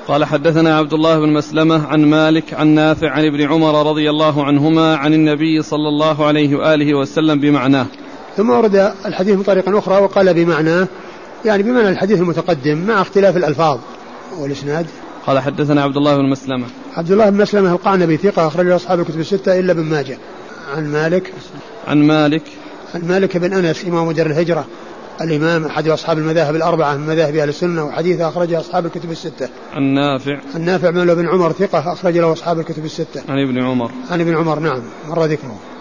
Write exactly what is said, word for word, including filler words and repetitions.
قال حدثنا عبد الله بن مسلمة عن مالك عن نافع عن ابن عمر رضي الله عنهما عن النبي صلى الله عليه وآله وسلم بمعناه. ثم ورد الحديث من طريق أخرى وقال بمعناه، يعني بمعنى الحديث المتقدم مع اختلاف الألفاظ. والإسناد قال حدثنا عبد الله بن مسلمة عبد الله بن مسلمة القعنبي ثقة أخرج له أصحاب الكتب الستة إلا ابن ماجه. عن مالك عن مالك عن مالك بن أنس إمام دار الهجرة الإمام أحد أصحاب المذاهب الأربعة من مذاهب أهل السنة وحديث أخرج أصحاب الكتب الستة. عن نافع عن نافع مولى بن عمر ثقة أخرج له أصحاب الكتب الستة. عن ابن عمر عن ابن عمر نعم مر ذكره.